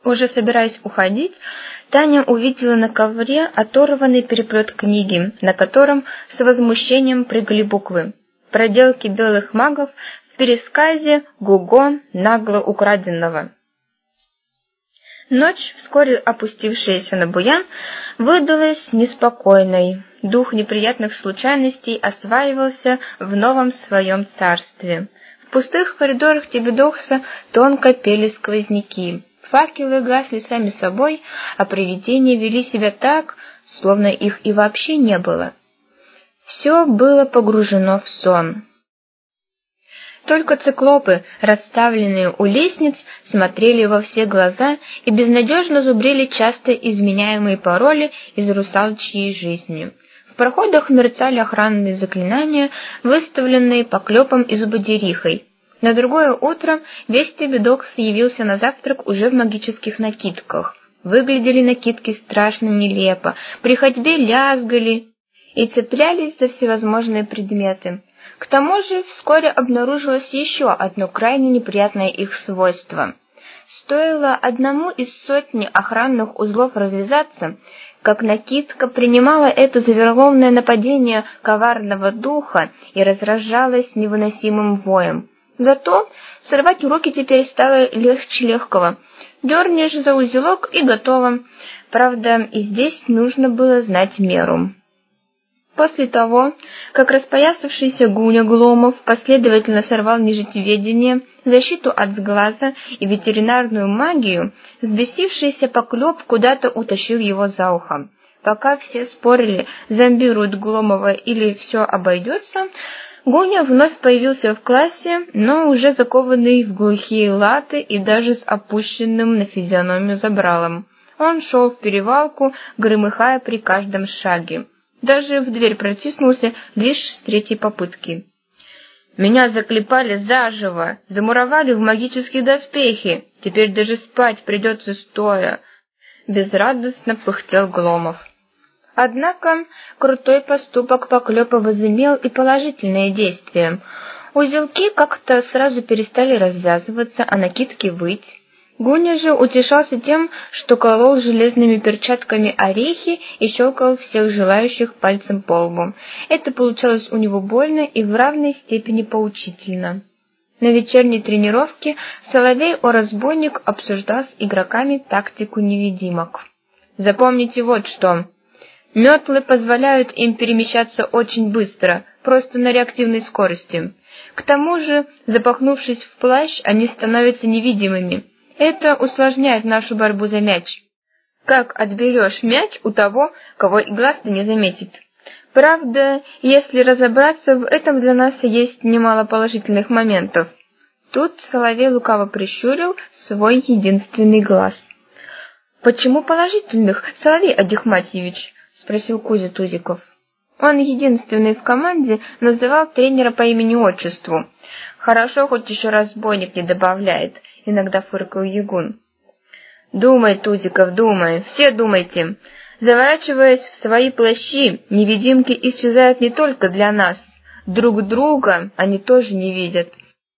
Уже собираясь уходить, Таня увидела на ковре оторванный переплет книги, на котором с возмущением прыгали буквы. Проделки белых магов в пересказе Гуго нагло украденного. Ночь, вскоре опустившаяся на буян, выдалась неспокойной. Дух неприятных случайностей осваивался в новом своем царстве. В пустых коридорах Тебедокса тонко пели сквозняки. Факелы гасли сами собой, а привидения вели себя так, словно их и вообще не было. Все было погружено в сон. Только циклопы, расставленные у лестниц, смотрели во все глаза и безнадежно зубрили часто изменяемые пароли из русалочьей жизни. В проходах мерцали охранные заклинания, выставленные поклепом и зубодерихой. На другое утро весь Тебедокс явился на завтрак уже в магических накидках. Выглядели накидки страшно нелепо, при ходьбе лязгали и цеплялись за всевозможные предметы. К тому же вскоре обнаружилось еще одно крайне неприятное их свойство. Стоило одному из сотни охранных узлов развязаться, как накидка принимала это за вероломное нападение коварного духа и разражалась невыносимым воем. Зато сорвать уроки теперь стало легче легкого. Дернешь за узелок и готово. Правда, и здесь нужно было знать меру. После того, как распоясавшийся Гуня Гломов последовательно сорвал нежитеведение, защиту от сглаза и ветеринарную магию, взбесившийся поклеп куда-то утащил его за ухо. Пока все спорили, зомбируют Гломова или все обойдется, Гуня вновь появился в классе, но уже закованный в глухие латы и даже с опущенным на физиономию забралом. Он шел в перевалку, громыхая при каждом шаге. Даже в дверь протиснулся лишь с третьей попытки. «Меня заклепали заживо, замуровали в магические доспехи, теперь даже спать придется стоя», — безрадостно пыхтел Гломов. Однако крутой поступок поклепа возымел и положительное действие. Узелки как-то сразу перестали развязываться, а накидки выть. Гуня же утешался тем, что колол железными перчатками орехи и щелкал всех желающих пальцем по лбу. Это получалось у него больно и в равной степени поучительно. На вечерней тренировке Соловей-разбойник обсуждал с игроками тактику невидимок. «Запомните вот что. Метлы позволяют им перемещаться очень быстро, просто на реактивной скорости. К тому же, запахнувшись в плащ, они становятся невидимыми. Это усложняет нашу борьбу за мяч. Как отберешь мяч у того, кого и глаз-то не заметит? Правда, если разобраться, в этом для нас есть немало положительных моментов». Тут Соловей лукаво прищурил свой единственный глаз. «Почему положительных, Соловей Адихматьевич?» — спросил Кузя Тузиков. Он единственный в команде называл тренера по имени-отчеству. «Хорошо, хоть еще разбойник не добавляет», — иногда фыркал Ягун. «Думай, Тузиков, думай, все думайте. Заворачиваясь в свои плащи, невидимки исчезают не только для нас. Друг друга они тоже не видят.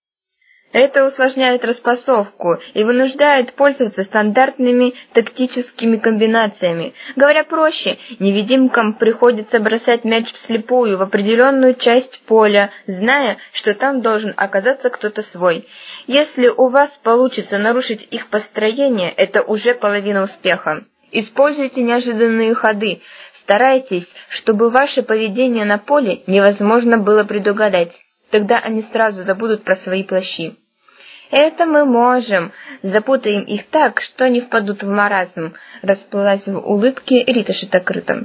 Это усложняет распасовку и вынуждает пользоваться стандартными тактическими комбинациями. Говоря проще, невидимкам приходится бросать мяч вслепую в определенную часть поля, зная, что там должен оказаться кто-то свой. Если у вас получится нарушить их построение, это уже половина успеха. Используйте неожиданные ходы. Старайтесь, чтобы ваше поведение на поле невозможно было предугадать. Тогда они сразу забудут про свои плащи. «Это мы можем. Запутаем их так, что они впадут в маразм», — расплылась в улыбке Рита Шитокрыта.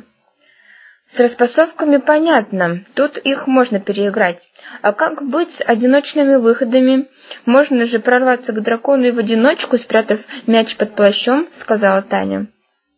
«С распасовками понятно, тут их можно переиграть. А как быть с одиночными выходами? Можно же прорваться к дракону и в одиночку, спрятав мяч под плащом», — сказала Таня.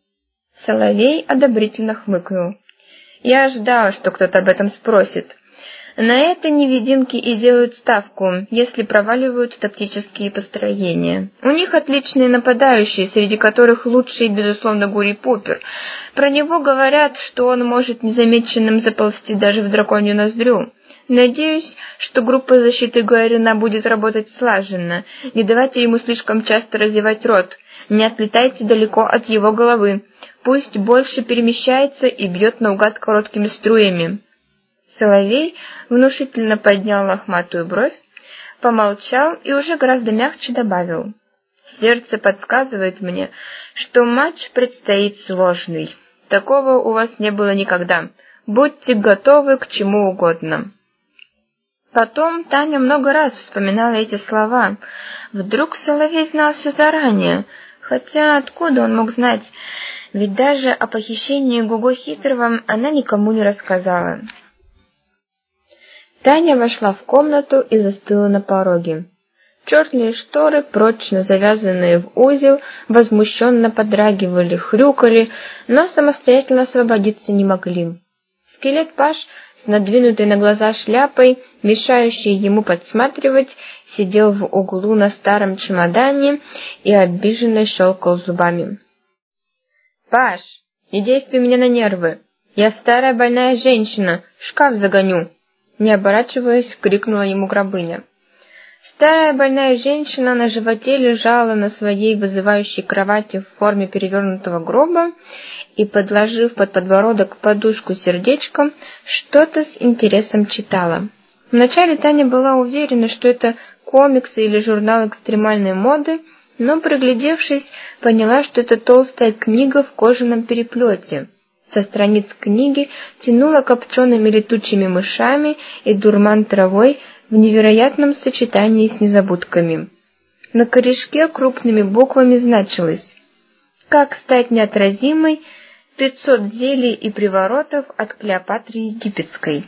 Соловей одобрительно хмыкнул. «Я ждал, что кто-то об этом спросит. На это невидимки и делают ставку, если проваливают тактические построения. У них отличные нападающие, среди которых лучший, безусловно, Гурий Поппер. Про него говорят, что он может незамеченным заползти даже в драконью ноздрю. Надеюсь, что группа защиты Гуарина будет работать слаженно. Не давайте ему слишком часто разевать рот. Не отлетайте далеко от его головы. Пусть больше перемещается и бьет наугад короткими струями». Соловей внушительно поднял лохматую бровь, помолчал и уже гораздо мягче добавил: «Сердце подсказывает мне, что матч предстоит сложный. Такого у вас не было никогда. Будьте готовы к чему угодно». Потом Таня много раз вспоминала эти слова. Вдруг Соловей знал все заранее, хотя откуда он мог знать? Ведь даже о похищении Гого Хитрого она никому не рассказала. Таня вошла в комнату и застыла на пороге. Черные шторы, прочно завязанные в узел, возмущенно подрагивали, хрюкали, но самостоятельно освободиться не могли. Скелет Паш с надвинутой на глаза шляпой, мешающей ему подсматривать, сидел в углу на старом чемодане и обиженно щелкал зубами. «Паш, не действуй мне на нервы! Я старая больная женщина, шкаф загоню!» Не оборачиваясь, крикнула ему Грабыня. Старая больная женщина на животе лежала на своей вызывающей кровати в форме перевернутого гроба и, подложив под подбородок подушку сердечком, что-то с интересом читала. Вначале Таня была уверена, что это комиксы или журнал экстремальной моды, но, приглядевшись, поняла, что это толстая книга в кожаном переплете. Со страниц книги тянуло копчеными летучими мышами и дурман травой в невероятном сочетании с незабудками. На корешке крупными буквами значилось: «Как стать неотразимой? 500 зелий и приворотов от Клеопатры Египетской».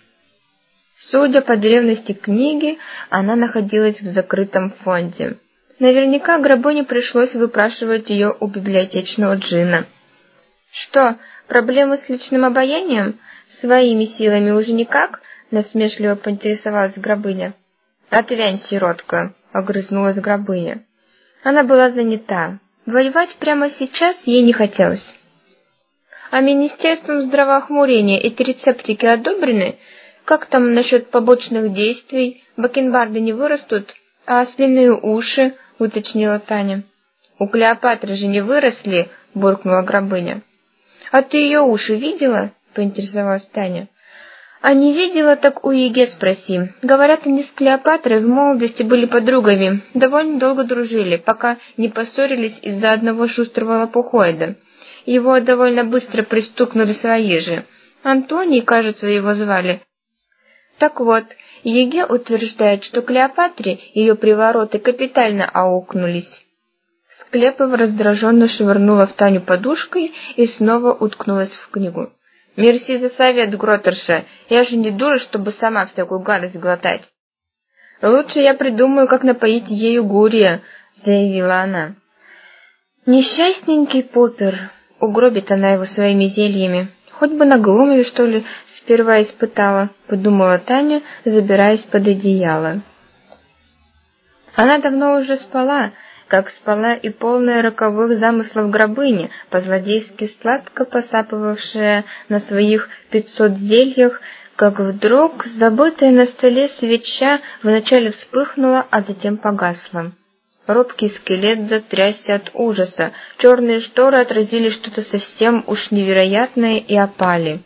Судя по древности книги, она находилась в закрытом фонде. Наверняка Грабыне пришлось выпрашивать ее у библиотечного джина. «Что, проблемы с личным обаянием? Своими силами уже никак?» — насмешливо поинтересовалась Грабыня. «Отвянь, сиротка!» — огрызнулась Грабыня. Она была занята. Воевать прямо сейчас ей не хотелось. «А Министерством здравоохмурения эти рецептики одобрены? Как там насчет побочных действий? Бакенбарды не вырастут? А ослиные уши?» — уточнила Таня. «У Клеопатры же не выросли!» — буркнула Грабыня. «А ты ее уши видела?» — поинтересовалась Таня. «А не видела, так у Еге спроси. Говорят, они с Клеопатрой в молодости были подругами, довольно долго дружили, пока не поссорились из-за одного шустрого лопухоида. Его довольно быстро пристукнули свои же. Антоний, кажется, его звали. Так вот, Еге утверждает, что Клеопатре ее привороты капитально аукнулись». Склепов раздраженно швырнула в Таню подушкой и снова уткнулась в книгу. «Мерси за совет, Гротерша, я же не дура, чтобы сама всякую гадость глотать». «Лучше я придумаю, как напоить ею Гурия», — заявила она. «Несчастненький Поппер», — угробит она его своими зельями. «Хоть бы на Глумове, что ли, сперва испытала», — подумала Таня, забираясь под одеяло. Она давно уже спала, как спала и полная роковых замыслов Грабыни, по-злодейски сладко посапывавшая на своих 500 зельях, как вдруг забытая на столе свеча вначале вспыхнула, а затем погасла. Робкий скелет затрясся от ужаса, черные шторы отразили что-то совсем уж невероятное и опали.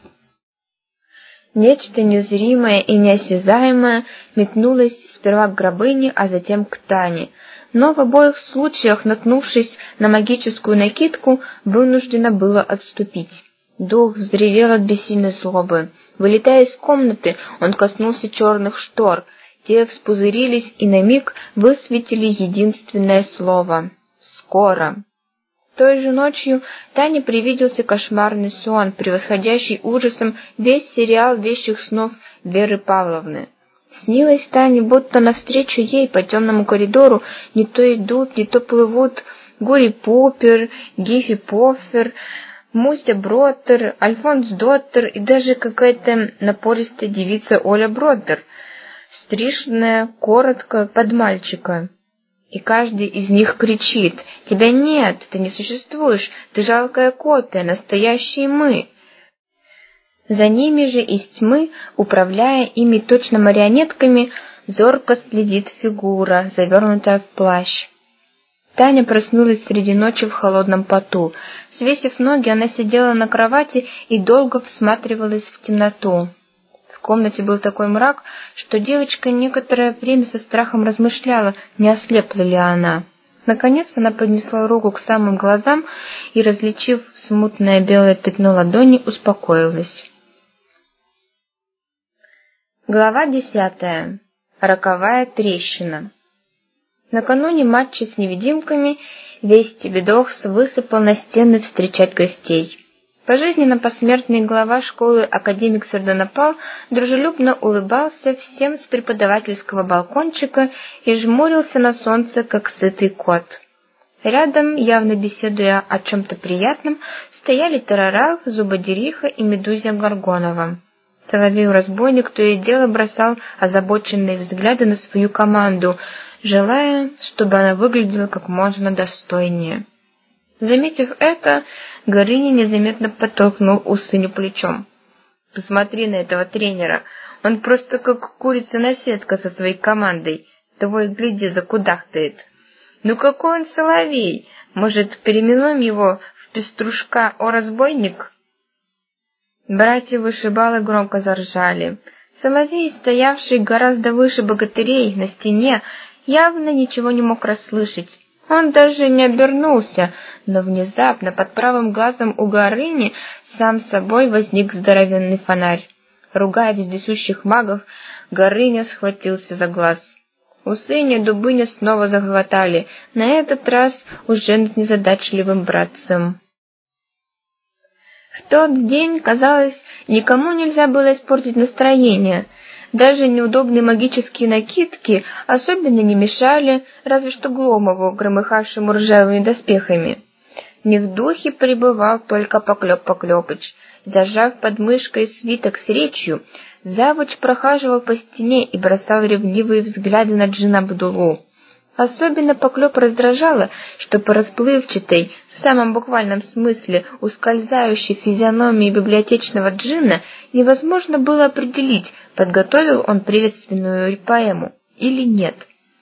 Нечто незримое и неосязаемое метнулось сперва к Грабыне, а затем к Тане, но в обоих случаях, наткнувшись на магическую накидку, вынуждено было отступить. Дух взревел от бессильной злобы. Вылетая из комнаты, он коснулся черных штор. Те вспузырились и на миг высветили единственное слово — «Скоро». Той же ночью Тане привиделся кошмарный сон, превосходящий ужасом весь сериал вещих снов Веры Павловны. Снилось Тане, будто навстречу ей по темному коридору не то идут, не то плывут Гури Поппер, Гифи Поффер, Муся Броттер, Альфонс Доттер и даже какая-то напористая девица Оля Броттер, стриженная коротко под мальчика. И каждый из них кричит: «Тебя нет, ты не существуешь, ты жалкая копия, настоящие мы». За ними же из тьмы, управляя ими точно марионетками, зорко следит фигура, завернутая в плащ. Таня проснулась среди ночи в холодном поту. Свесив ноги, она сидела на кровати и долго всматривалась в темноту. В комнате был такой мрак, что девочка некоторое время со страхом размышляла, не ослепла ли она. Наконец она поднесла руку к самым глазам и, различив смутное белое пятно ладони, успокоилась. Глава 10. Роковая трещина. Накануне матча с невидимками весь Тебедохс высыпал на стены встречать гостей. Пожизненно посмертный глава школы академик Сардонапал дружелюбно улыбался всем с преподавательского балкончика и жмурился на солнце, как сытый кот. Рядом, явно беседуя о чем-то приятном, стояли Тарарах, Зубодериха и Медузя Горгонова. Соловей-разбойник то и дело бросал озабоченные взгляды на свою команду, желая, чтобы она выглядела как можно достойнее. Заметив это, Горыня незаметно подтолкнул Усыню плечом. «Посмотри на этого тренера, он просто как курица-наседка со своей командой, того и гляди закудахтает. Ну какой он соловей, может, переименуем его в Пеструшка-о-разбойник?» Братья-вышибалы громко заржали. Соловей, стоявший гораздо выше богатырей на стене, явно ничего не мог расслышать. Он даже не обернулся, но внезапно под правым глазом у Горыни сам собой возник здоровенный фонарь. Ругая вездесущих магов, Горыня схватился за глаз. Усыня и Дубыня снова захохотали, на этот раз уже над незадачливым братцем. В тот день, казалось, никому нельзя было испортить настроение. Даже неудобные магические накидки особенно не мешали, разве что Гломову, громыхавшему ржавыми доспехами. Не в духе пребывал только Поклёп Поклёпыч. Зажав под мышкой свиток с речью, завуч прохаживал по стене и бросал ревнивые взгляды на джина Абдулу. Особенно Поклёп раздражало, что по расплывчатой, в самом буквальном смысле, ускользающей физиономии библиотечного джинна невозможно было определить, подготовил он приветственную поэму или нет.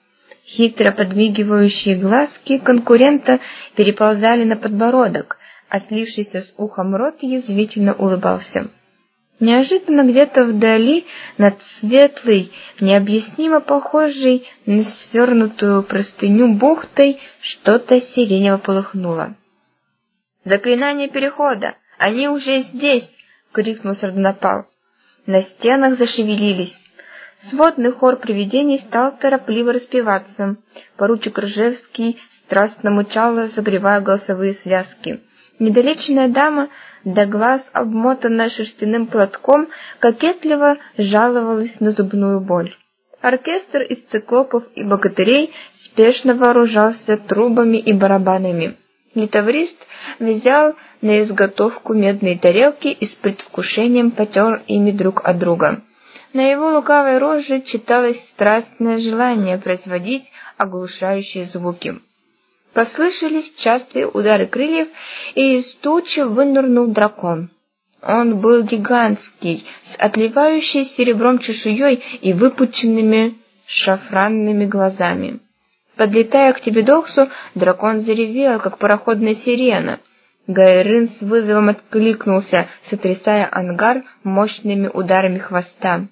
Хитро подмигивающие глазки конкурента переползали на подбородок, а слившийся с ухом рот язвительно улыбался. Неожиданно где-то вдали, над светлой, необъяснимо похожей на свернутую простыню бухтой, что-то сиренево полыхнуло. «Заклинание перехода! Они уже здесь!» — крикнул Сардонапал. На стенах зашевелились. Сводный хор привидений стал торопливо распеваться. Поручик Ржевский страстно мычал, разогревая голосовые связки. Недолеченная дама, до глаз обмотанная шерстяным платком, кокетливо жаловалась на зубную боль. Оркестр из циклопов и богатырей спешно вооружался трубами и барабанами. Литаврист взял на изготовку медные тарелки и с предвкушением потер ими друг от друга. На его лукавой роже читалось страстное желание производить оглушающие звуки. Послышались частые удары крыльев, и из тучи вынырнул дракон. Он был гигантский, с отливающей серебром чешуей и выпученными шафранными глазами. Подлетая к Тебедоксу, дракон заревел, как пароходная сирена. Гайрын с вызовом откликнулся, сотрясая ангар мощными ударами хвоста.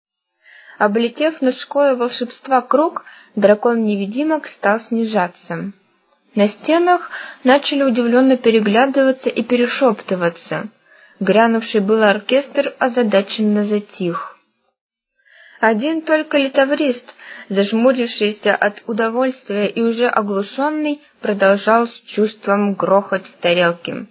Облетев над школой волшебства круг, дракон-невидимок стал снижаться. На стенах начали удивленно переглядываться и перешептываться. Грянувший был оркестр озадаченно затих. Один только литаврист, зажмурившийся от удовольствия и уже оглушенный, продолжал с чувством грохать в тарелке.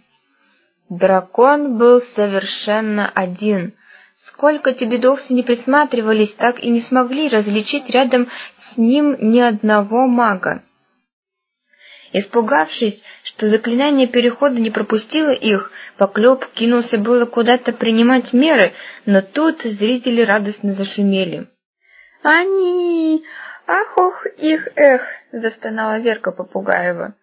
Дракон был совершенно один. Сколько тебедовцы не присматривались, так и не смогли различить рядом с ним ни одного мага. Испугавшись, что заклинание перехода не пропустило их, Поклёп кинулся было куда-то принимать меры, но тут зрители радостно зашумели. «Они! Ах, ох, их, эх!» — застонала Верка Попугаева.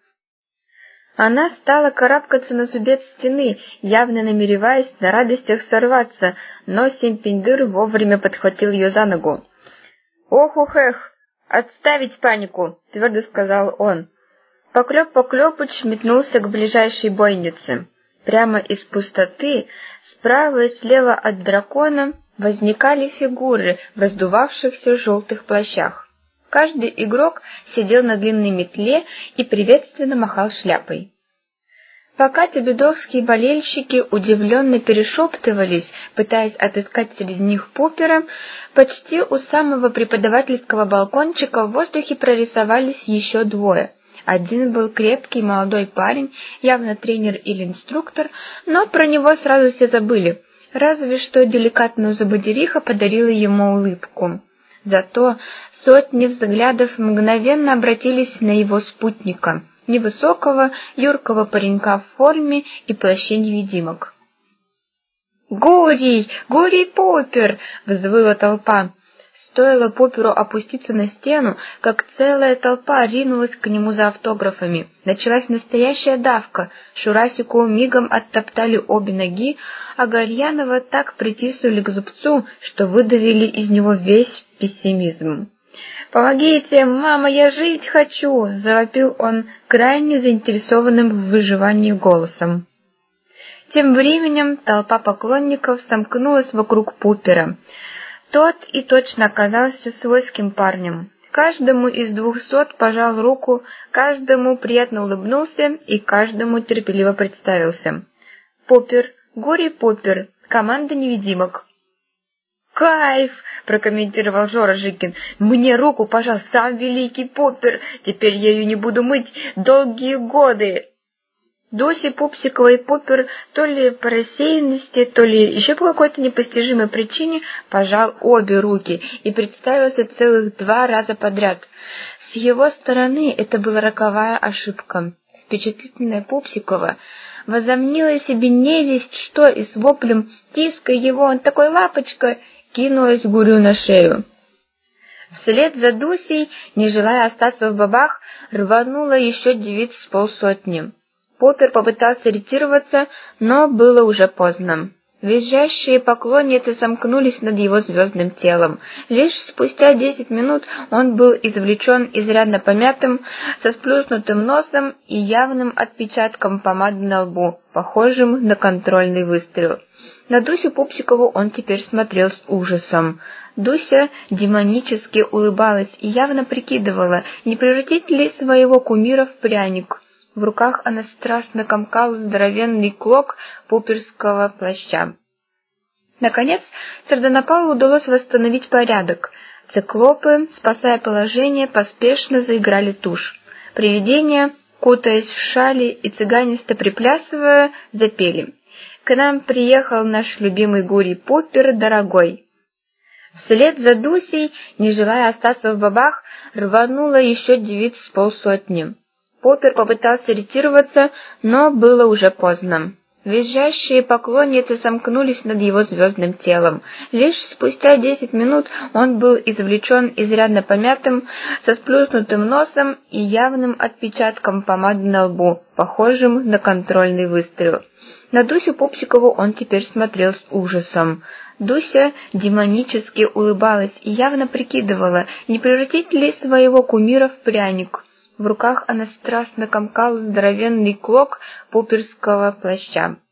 Она стала карабкаться на зубец стены, явно намереваясь на радостях сорваться, но Семпендыр вовремя подхватил ее за ногу. «Ох, ух, эх! Отставить панику!» — твердо сказал он. Поклёп-Поклёпыч метнулся к ближайшей бойнице. Прямо из пустоты, справа и слева от дракона, возникали фигуры в раздувавшихся желтых плащах. Каждый игрок сидел на длинной метле и приветственно махал шляпой. Пока тебедовские болельщики удивленно перешептывались, пытаясь отыскать среди них Поппера, почти у самого преподавательского балкончика в воздухе прорисовались еще двое. Один был крепкий молодой парень, явно тренер или инструктор, но про него сразу все забыли, разве что деликатная зубодериха подарила ему улыбку. Зато сотни взглядов мгновенно обратились на его спутника, невысокого, юркого паренька в форме и плаще невидимок. «Гурий! Гурий Поппер!» — взвыла толпа. Стоило Попперу опуститься на стену, как целая толпа ринулась к нему за автографами. Началась настоящая давка. Шурасику мигом оттоптали обе ноги, а Гальянова так притиснули к зубцу, что выдавили из него весь пессимизм. «Помогите, мама, я жить хочу!» — завопил он крайне заинтересованным в выживании голосом. Тем временем толпа поклонников сомкнулась вокруг Поппера. Тот и точно оказался свойским парнем. Каждому из 200 пожал руку, каждому приятно улыбнулся и каждому терпеливо представился. «Поппер, Гурий Поппер, команда невидимок». «Кайф!» — прокомментировал Жора Жикин. «Мне руку пожал сам великий Поппер, теперь я ее не буду мыть долгие годы!» Дуся, Пупсикова и Поппер то ли по рассеянности, то ли еще по какой-то непостижимой причине пожал обе руки и представился целых 2 раза подряд. С его стороны это была роковая ошибка. Впечатлительная Пупсикова возомнила себе невесть что и с воплем «Тискай его, он такой лапочка!» кинулась Гурю на шею. Вслед за Дусей, не желая остаться в бабах, рвануло еще девиц с полсотни. Поппер попытался ретироваться, но было уже поздно. Визжащие поклонницы сомкнулись над его звездным телом. Лишь спустя 10 минут он был извлечен изрядно помятым, со сплюснутым носом и явным отпечатком помады на лбу, похожим на контрольный выстрел. На Дусю Пупсикову он теперь смотрел с ужасом. Дуся демонически улыбалась и явно прикидывала, не превратить ли своего кумира в пряник. В руках она страстно комкала здоровенный клок попперского плаща. Наконец, Сардонапалу удалось восстановить порядок. Циклопы, спасая положение, поспешно заиграли тушь. Привидения, кутаясь в шали и цыганисто приплясывая, запели. «К нам приехал наш любимый Гурий Поппер, дорогой». Вслед за Дусей, не желая остаться в бабах, рвануло еще девиц с полсотни. Поппер попытался ретироваться, но было уже поздно. Визжащие поклонницы сомкнулись над его звездным телом. Лишь спустя 10 минут он был извлечен изрядно помятым, со сплюснутым носом и явным отпечатком помады на лбу, похожим на контрольный выстрел. На Дусю Пупсикову он теперь смотрел с ужасом. Дуся демонически улыбалась и явно прикидывала, не превратить ли своего кумира в пряник. В руках она страстно комкала здоровенный клок попперского плаща.